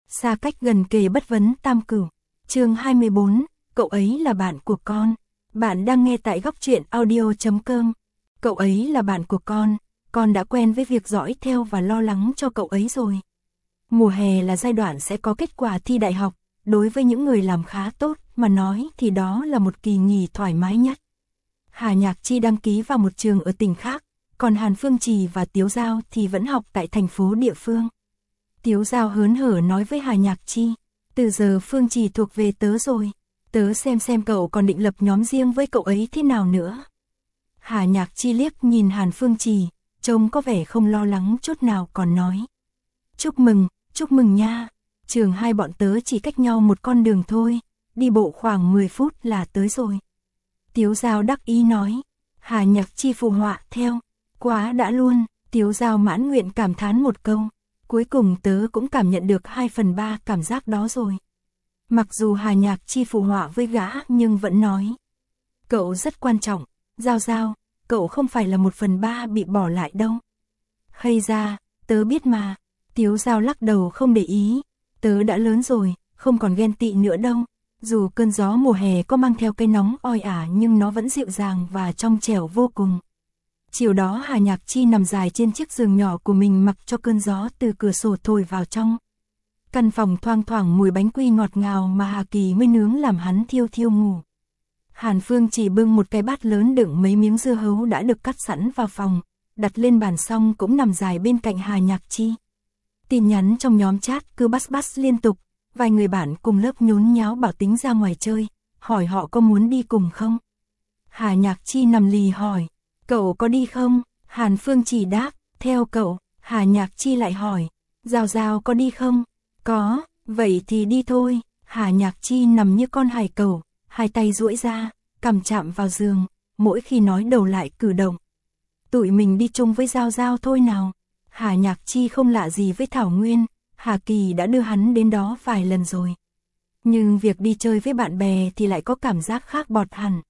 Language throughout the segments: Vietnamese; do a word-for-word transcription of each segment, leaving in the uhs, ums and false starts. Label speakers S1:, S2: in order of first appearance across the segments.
S1: xa cách gần kề bất vấn tam cửu. Chương hai mươi bốn, cậu ấy là bạn của con. Bạn đang nghe tại góc truyện audio chấm com. Cậu ấy là bạn của con, con đã quen với việc dõi theo và lo lắng cho cậu ấy rồi. Mùa hè là giai đoạn sẽ có kết quả thi đại học, đối với những người làm khá tốt mà nói thì đó là một kỳ nghỉ thoải mái nhất. Hà Nhạc Chi đăng ký vào một trường ở tỉnh khác, còn Hàn Phương Trì và Tiếu Giao thì vẫn học tại thành phố địa phương. Tiếu Giao hớn hở nói với Hà Nhạc Chi, từ giờ Phương Trì thuộc về tớ rồi, tớ xem xem cậu còn định lập nhóm riêng với cậu ấy thế nào nữa. Hà Nhạc Chi liếc nhìn Hàn Phương Trì, trông có vẻ không lo lắng chút nào còn nói. Chúc mừng, chúc mừng nha, trường hai bọn tớ chỉ cách nhau một con đường thôi, đi bộ khoảng mười phút là tới rồi. Tiếu Giao đắc ý nói, Hà Nhạc Chi phụ họa theo, quá đã luôn, Tiếu Giao mãn nguyện cảm thán một câu, cuối cùng tớ cũng cảm nhận được hai phần ba cảm giác đó rồi. Mặc dù Hà Nhạc Chi phụ họa với gã nhưng vẫn nói, cậu rất quan trọng, Giao Giao, cậu không phải là một phần ba bị bỏ lại đâu. Hay ra, tớ biết mà, Tiếu Giao lắc đầu không để ý, tớ đã lớn rồi, không còn ghen tị nữa đâu. Dù cơn gió mùa hè có mang theo cái nóng oi ả nhưng nó vẫn dịu dàng và trong trẻo vô cùng. Chiều đó Hà Nhạc Chi nằm dài trên chiếc giường nhỏ của mình mặc cho cơn gió từ cửa sổ thổi vào trong. Căn phòng thoang thoảng mùi bánh quy ngọt ngào mà Hà Kỳ mới nướng làm hắn thiêu thiêu ngủ. Hàn Phương chỉ bưng một cái bát lớn đựng mấy miếng dưa hấu đã được cắt sẵn vào phòng, đặt lên bàn xong cũng nằm dài bên cạnh Hà Nhạc Chi. Tin nhắn trong nhóm chat cứ bắt bắt liên tục. Vài người bạn cùng lớp nhốn nháo bảo tính ra ngoài chơi, hỏi họ có muốn đi cùng không. Hà Nhạc Chi nằm lì hỏi, cậu có đi không? Hàn Phương chỉ đáp, theo cậu. Hà Nhạc Chi lại hỏi, Giao Giao có đi không? Có, vậy thì đi thôi. Hà Nhạc Chi nằm như con hải cẩu, hai tay duỗi ra, cằm chạm vào giường, mỗi khi nói đầu lại cử động. Tụi mình đi chung với Giao Giao thôi nào. Hà Nhạc Chi không lạ gì với Thảo Nguyên. Hà Kỳ đã đưa hắn đến đó vài lần rồi. Nhưng việc đi chơi với bạn bè thì lại có cảm giác khác bọt hẳn.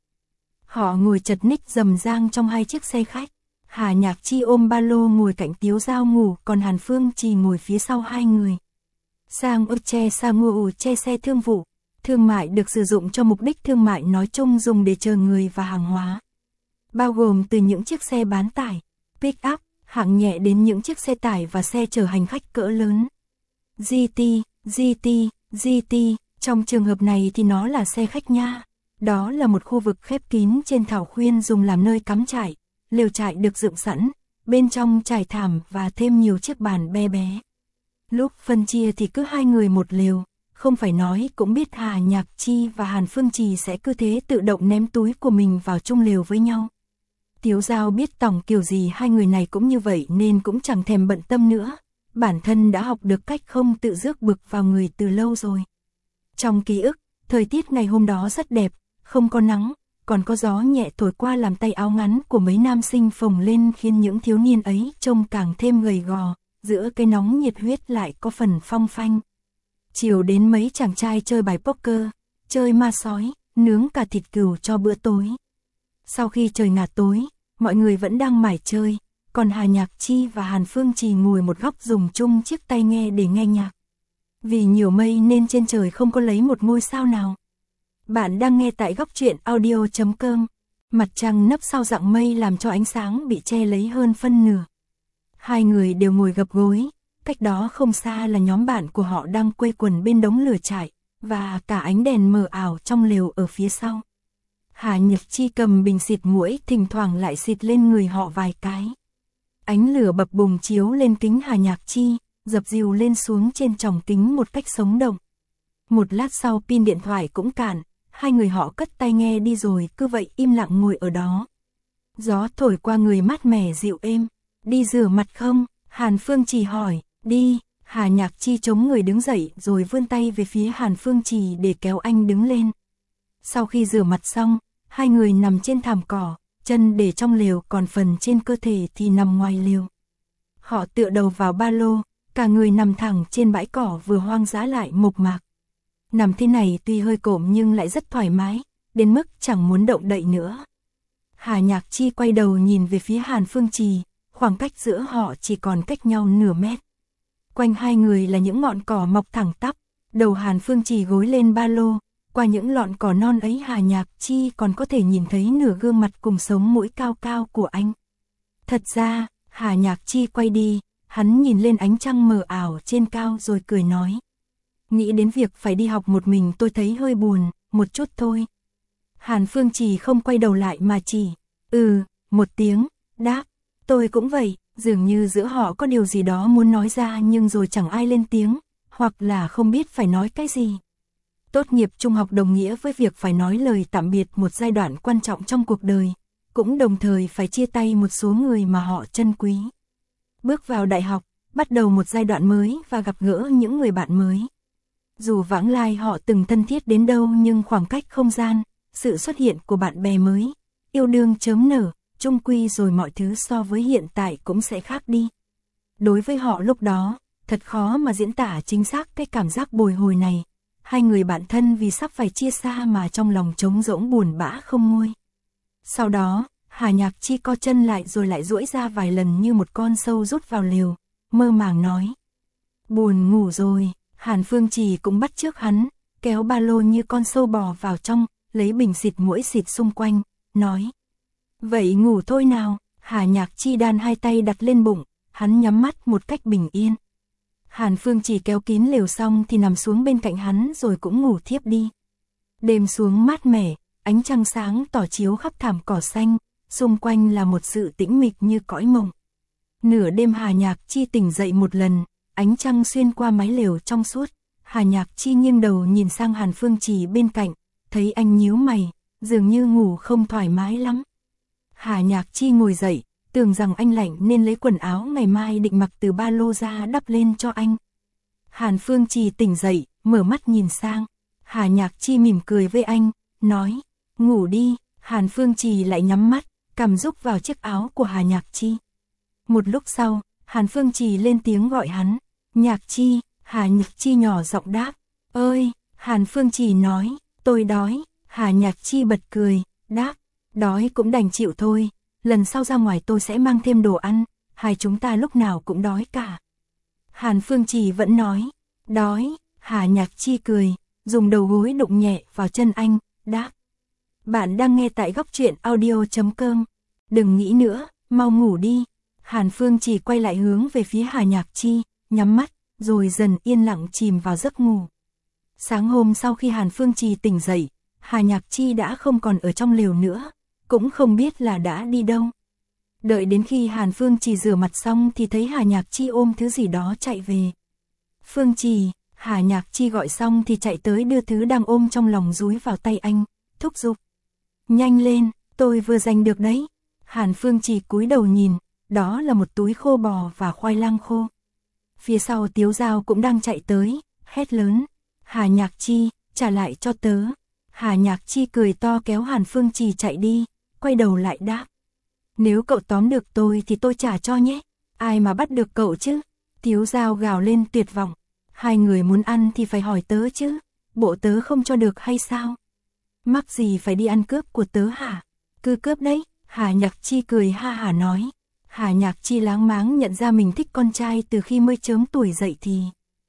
S1: Họ ngồi chật ních rầm rang trong hai chiếc xe khách. Hà Nhạc Chi ôm ba lô ngồi cạnh Tiếu Giao ngủ, còn Hàn Phương Trì ngồi phía sau hai người. Sang ơ che sa ngô che xe thương vụ. Thương mại được sử dụng cho mục đích thương mại nói chung, dùng để chờ người và hàng hóa. Bao gồm từ những chiếc xe bán tải, pick up, hạng nhẹ đến những chiếc xe tải và xe chở hành khách cỡ lớn. giê tê, giê tê, giê tê, trong trường hợp này thì nó là xe khách nha. Đó là một khu vực khép kín trên thảo khuyên dùng làm nơi cắm trại, lều trại được dựng sẵn, bên trong trải thảm và thêm nhiều chiếc bàn bé bé. Lúc phân chia thì cứ hai người một lều, không phải nói cũng biết Hà Nhạc Chi và Hàn Phương Trì sẽ cứ thế tự động ném túi của mình vào chung lều với nhau. Tiếu Giao biết tổng kiểu gì hai người này cũng như vậy nên cũng chẳng thèm bận tâm nữa. Bản thân đã học được cách không tự rước bực vào người từ lâu rồi. Trong ký ức, thời tiết ngày hôm đó rất đẹp, không có nắng, còn có gió nhẹ thổi qua làm tay áo ngắn của mấy nam sinh phồng lên khiến những thiếu niên ấy trông càng thêm gầy gò, giữa cái nóng nhiệt huyết lại có phần phong phanh. Chiều đến mấy chàng trai chơi bài poker, chơi ma sói, nướng cả thịt cừu cho bữa tối. Sau khi trời ngả tối, mọi người vẫn đang mải chơi. Còn Hà Nhạc Chi và Hàn Phương Trì ngồi một góc dùng chung chiếc tai nghe để nghe nhạc. Vì nhiều mây nên trên trời không có lấy một ngôi sao nào. Bạn đang nghe tại góc truyện audio chấm com. Mặt trăng nấp sau rặng mây làm cho ánh sáng bị che lấy hơn phân nửa. Hai người đều ngồi gập gối, cách đó không xa là nhóm bạn của họ đang quây quần bên đống lửa trại, và cả ánh đèn mờ ảo trong lều ở phía sau. Hà Nhạc Chi cầm bình xịt muỗi thỉnh thoảng lại xịt lên người họ vài cái. Ánh lửa bập bùng chiếu lên kính Hà Nhạc Chi, dập dìu lên xuống trên tròng kính một cách sống động. Một lát sau pin điện thoại cũng cạn, hai người họ cất tai nghe đi rồi cứ vậy im lặng ngồi ở đó. Gió thổi qua người mát mẻ dịu êm. Đi rửa mặt không? Hàn Phương Trì hỏi. Đi. Hà Nhạc Chi chống người đứng dậy rồi vươn tay về phía Hàn Phương Trì để kéo anh đứng lên. Sau khi rửa mặt xong, hai người nằm trên thảm cỏ, chân để trong lều còn phần trên cơ thể thì nằm ngoài lều. Họ tựa đầu vào ba lô, cả người nằm thẳng trên bãi cỏ vừa hoang dã lại mộc mạc. Nằm thế này tuy hơi cộm nhưng lại rất thoải mái, đến mức chẳng muốn động đậy nữa. Hà Nhạc Chi quay đầu nhìn về phía Hàn Phương Trì, khoảng cách giữa họ chỉ còn cách nhau nửa mét. quanh hai người là những ngọn cỏ mọc thẳng tắp, đầu Hàn Phương Trì gối lên ba lô, qua những lọn cỏ non ấy Hà Nhạc Chi còn có thể nhìn thấy nửa gương mặt cùng sống mũi cao cao của anh. Thật ra, Hà Nhạc Chi quay đi, hắn nhìn lên ánh trăng mờ ảo trên cao rồi cười nói. Nghĩ đến việc phải đi học một mình tôi thấy hơi buồn, một chút thôi. Hàn Phương Trì không quay đầu lại mà chỉ, ừ, một tiếng, đáp, tôi cũng vậy, dường như giữa họ có điều gì đó muốn nói ra nhưng rồi chẳng ai lên tiếng, hoặc là không biết phải nói cái gì. Tốt nghiệp trung học đồng nghĩa với việc phải nói lời tạm biệt một giai đoạn quan trọng trong cuộc đời, cũng đồng thời phải chia tay một số người mà họ trân quý. Bước vào đại học, bắt đầu một giai đoạn mới và gặp gỡ những người bạn mới. Dù vãng lai họ từng thân thiết đến đâu nhưng khoảng cách không gian, sự xuất hiện của bạn bè mới, yêu đương chớm nở, chung quy rồi mọi thứ so với hiện tại cũng sẽ khác đi. Đối với họ lúc đó, thật khó mà diễn tả chính xác cái cảm giác bồi hồi này. Hai người bạn thân vì sắp phải chia xa mà trong lòng trống rỗng buồn bã không nguôi. Sau đó, Hà Nhạc Chi co chân lại rồi lại duỗi ra vài lần như một con sâu rút vào lều, mơ màng nói. Buồn ngủ rồi, Hàn Phương Trì cũng bắt chước hắn, kéo ba lô như con sâu bò vào trong, lấy bình xịt muỗi xịt xung quanh, nói. Vậy ngủ thôi nào, Hà Nhạc Chi đan hai tay đặt lên bụng, hắn nhắm mắt một cách bình yên. Hàn Phương Trì kéo kín lều xong thì nằm xuống bên cạnh hắn rồi cũng ngủ thiếp đi. Đêm xuống mát mẻ, ánh trăng sáng tỏ chiếu khắp thảm cỏ xanh, xung quanh là một sự tĩnh mịch như cõi mộng. Nửa đêm Hà Nhạc Chi tỉnh dậy một lần, ánh trăng xuyên qua mái lều trong suốt, Hà Nhạc Chi nghiêng đầu nhìn sang Hàn Phương Trì bên cạnh, thấy anh nhíu mày, dường như ngủ không thoải mái lắm. Hà Nhạc Chi ngồi dậy, tưởng rằng anh lạnh nên lấy quần áo ngày mai định mặc từ ba lô ra đắp lên cho anh. Hàn Phương Trì tỉnh dậy, mở mắt nhìn sang, Hà Nhạc Chi mỉm cười với anh, nói, ngủ đi. Hàn Phương Trì lại nhắm mắt, cằm rúc vào chiếc áo của Hà Nhạc Chi. Một lúc sau, Hàn Phương Trì lên tiếng gọi hắn, Nhạc Chi. Hà Nhạc Chi nhỏ giọng đáp, ơi. Hàn Phương Trì nói, tôi đói. Hà Nhạc Chi bật cười, đáp, đói cũng đành chịu thôi, lần sau ra ngoài tôi sẽ mang thêm đồ ăn, hai chúng ta lúc nào cũng đói cả. Hàn Phương Trì vẫn nói, đói. Hà Nhạc Chi cười, dùng đầu gối đụng nhẹ vào chân anh, đáp. Bạn đang nghe tại góc truyện audio chấm com. Đừng nghĩ nữa, mau ngủ đi. Hàn Phương Trì quay lại hướng về phía Hà Nhạc Chi, nhắm mắt, rồi dần yên lặng chìm vào giấc ngủ. Sáng hôm sau khi Hàn Phương Trì tỉnh dậy, Hà Nhạc Chi đã không còn ở trong lều nữa, cũng không biết là đã đi đâu. Đợi đến khi Hàn Phương Trì rửa mặt xong thì thấy Hà Nhạc Chi ôm thứ gì đó chạy về. Phương Trì, Hà Nhạc Chi gọi xong thì chạy tới đưa thứ đang ôm trong lòng dúi vào tay anh, thúc giục. Nhanh lên, tôi vừa giành được đấy. Hàn Phương Trì cúi đầu nhìn, đó là một túi khô bò và khoai lang khô. Phía sau Tiếu Giao cũng đang chạy tới, hét lớn. Hà Nhạc Chi, trả lại cho tớ. Hà Nhạc Chi cười to kéo Hàn Phương Trì chạy đi, quay đầu lại đáp. Nếu cậu tóm được tôi thì tôi trả cho nhé. Ai mà bắt được cậu chứ? Tiếu Giao gào lên tuyệt vọng. Hai người muốn ăn thì phải hỏi tớ chứ. Bộ tớ không cho được hay sao? Mắc gì phải đi ăn cướp của tớ hả? Cứ cướp đấy. Hà Nhạc Chi cười ha hả nói. Hà Nhạc Chi láng máng nhận ra mình thích con trai từ khi mới chớm tuổi dậy thì.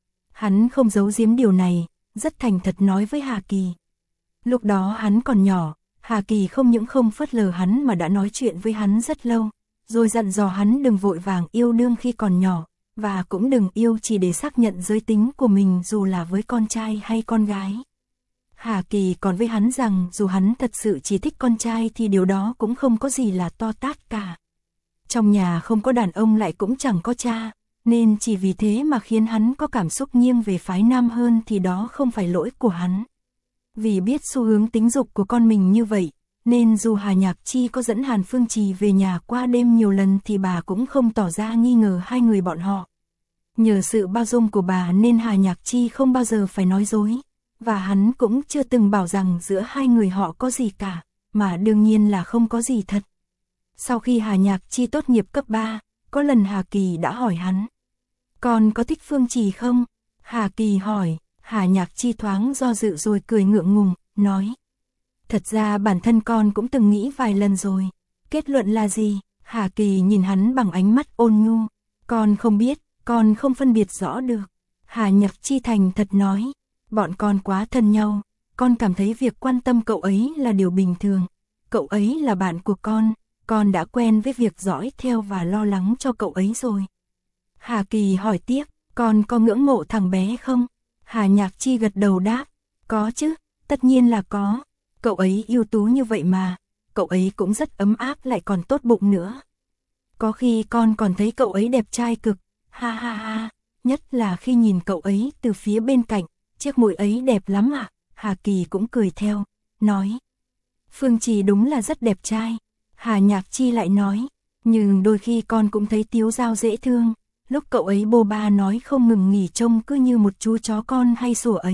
S1: Hắn không giấu giếm điều này, rất thành thật nói với Hà Kỳ. Lúc đó hắn còn nhỏ, Hà Kỳ không những không phớt lờ hắn mà đã nói chuyện với hắn rất lâu, rồi dặn dò hắn đừng vội vàng yêu đương khi còn nhỏ, và cũng đừng yêu chỉ để xác nhận giới tính của mình dù là với con trai hay con gái. Hà Kỳ còn với hắn rằng dù hắn thật sự chỉ thích con trai thì điều đó cũng không có gì là to tát cả. Trong nhà không có đàn ông lại cũng chẳng có cha, nên chỉ vì thế mà khiến hắn có cảm xúc nghiêng về phái nam hơn thì đó không phải lỗi của hắn. Vì biết xu hướng tính dục của con mình như vậy, nên dù Hà Nhạc Chi có dẫn Hàn Phương Trì về nhà qua đêm nhiều lần thì bà cũng không tỏ ra nghi ngờ hai người bọn họ. Nhờ sự bao dung của bà nên Hà Nhạc Chi không bao giờ phải nói dối, và hắn cũng chưa từng bảo rằng giữa hai người họ có gì cả, mà đương nhiên là không có gì thật. Sau khi Hà Nhạc Chi tốt nghiệp cấp ba, có lần Hà Kỳ đã hỏi hắn. Con có thích Phương Trì không? Hà Kỳ hỏi, Hà Nhạc Chi thoáng do dự rồi cười ngượng ngùng, nói. Thật ra bản thân con cũng từng nghĩ vài lần rồi. Kết luận là gì? Hà Kỳ nhìn hắn bằng ánh mắt ôn nhu. Con không biết, con không phân biệt rõ được. Hà Nhạc Chi thành thật nói, bọn con quá thân nhau, con cảm thấy việc quan tâm cậu ấy là điều bình thường. Cậu ấy là bạn của con, con đã quen với việc dõi theo và lo lắng cho cậu ấy rồi. Hà Kỳ hỏi tiếp, con có ngưỡng mộ thằng bé không? Hà Nhạc Chi gật đầu đáp, có chứ, tất nhiên là có. Cậu ấy ưu tú như vậy mà, cậu ấy cũng rất ấm áp lại còn tốt bụng nữa. Có khi con còn thấy cậu ấy đẹp trai cực, ha ha ha, nhất là khi nhìn cậu ấy từ phía bên cạnh, chiếc mũi ấy đẹp lắm à? Hà Kỳ cũng cười theo, nói, Phương Trì đúng là rất đẹp trai. Hà Nhạc Chi lại nói, nhưng đôi khi con cũng thấy Tiếu Giao dễ thương, lúc cậu ấy bô ba nói không ngừng nghỉ trông cứ như một chú chó con hay sủa ấy.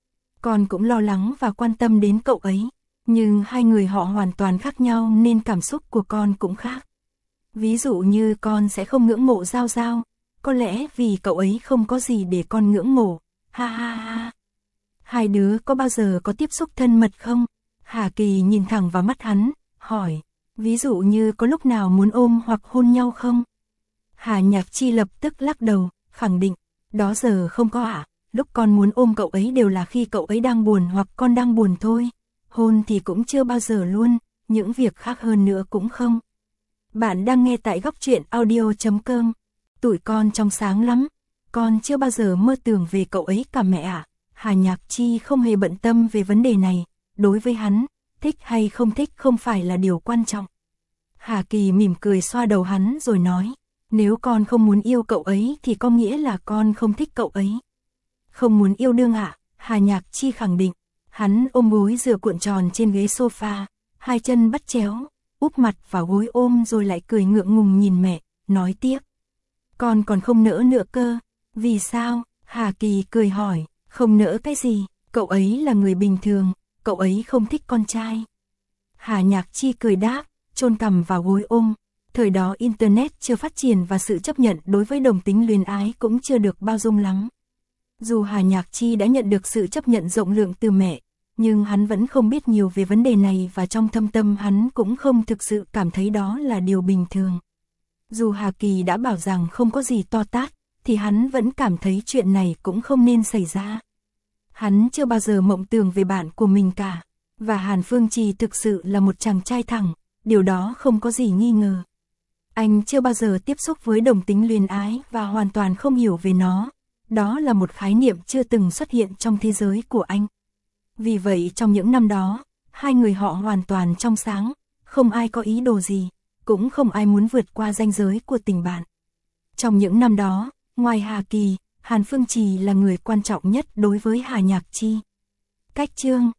S1: Con cũng lo lắng và quan tâm đến cậu ấy, nhưng hai người họ hoàn toàn khác nhau nên cảm xúc của con cũng khác. Ví dụ như con sẽ không ngưỡng mộ Giao Giao, có lẽ vì cậu ấy không có gì để con ngưỡng mộ, ha ha ha. Hai đứa có bao giờ có tiếp xúc thân mật không? Hà Kỳ nhìn thẳng vào mắt hắn, hỏi, ví dụ như có lúc nào muốn ôm hoặc hôn nhau không? Hà Nhạc Chi lập tức lắc đầu, khẳng định, đó giờ không có ạ, à? Lúc con muốn ôm cậu ấy đều là khi cậu ấy đang buồn hoặc con đang buồn thôi, hôn thì cũng chưa bao giờ luôn, những việc khác hơn nữa cũng không. Bạn đang nghe tại góc truyện audio chấm com, tụi con trong sáng lắm, con chưa bao giờ mơ tưởng về cậu ấy cả mẹ ạ. À? Hà Nhạc Chi không hề bận tâm về vấn đề này, đối với hắn, thích hay không thích không phải là điều quan trọng. Hà Kỳ mỉm cười xoa đầu hắn rồi nói, nếu con không muốn yêu cậu ấy thì có nghĩa là con không thích cậu ấy. Không muốn yêu đương ạ, à? Hà Nhạc Chi khẳng định, hắn ôm gối dựa cuộn tròn trên ghế sofa, hai chân bắt chéo, úp mặt vào gối ôm rồi lại cười ngượng ngùng nhìn mẹ, nói tiếp. Con còn không nỡ nữa cơ, vì sao? Hà Kỳ cười hỏi, không nỡ cái gì, cậu ấy là người bình thường, cậu ấy không thích con trai. Hà Nhạc Chi cười đáp, chôn cằm vào gối ôm, thời đó Internet chưa phát triển và sự chấp nhận đối với đồng tính luyến ái cũng chưa được bao dung lắm. Dù Hà Nhạc Chi đã nhận được sự chấp nhận rộng lượng từ mẹ, nhưng hắn vẫn không biết nhiều về vấn đề này và trong thâm tâm hắn cũng không thực sự cảm thấy đó là điều bình thường. Dù Hà Kỳ đã bảo rằng không có gì to tát, thì hắn vẫn cảm thấy chuyện này cũng không nên xảy ra. Hắn chưa bao giờ mộng tưởng về bạn của mình cả, và Hàn Phương Trì thực sự là một chàng trai thẳng, điều đó không có gì nghi ngờ. Anh chưa bao giờ tiếp xúc với đồng tính luyến ái và hoàn toàn không hiểu về nó, đó là một khái niệm chưa từng xuất hiện trong thế giới của anh. Vì vậy trong những năm đó, hai người họ hoàn toàn trong sáng, không ai có ý đồ gì, cũng không ai muốn vượt qua ranh giới của tình bạn. Trong những năm đó, ngoài Hà Kỳ, Hàn Phương Trì là người quan trọng nhất đối với Hà Nhạc Chi. Cách chương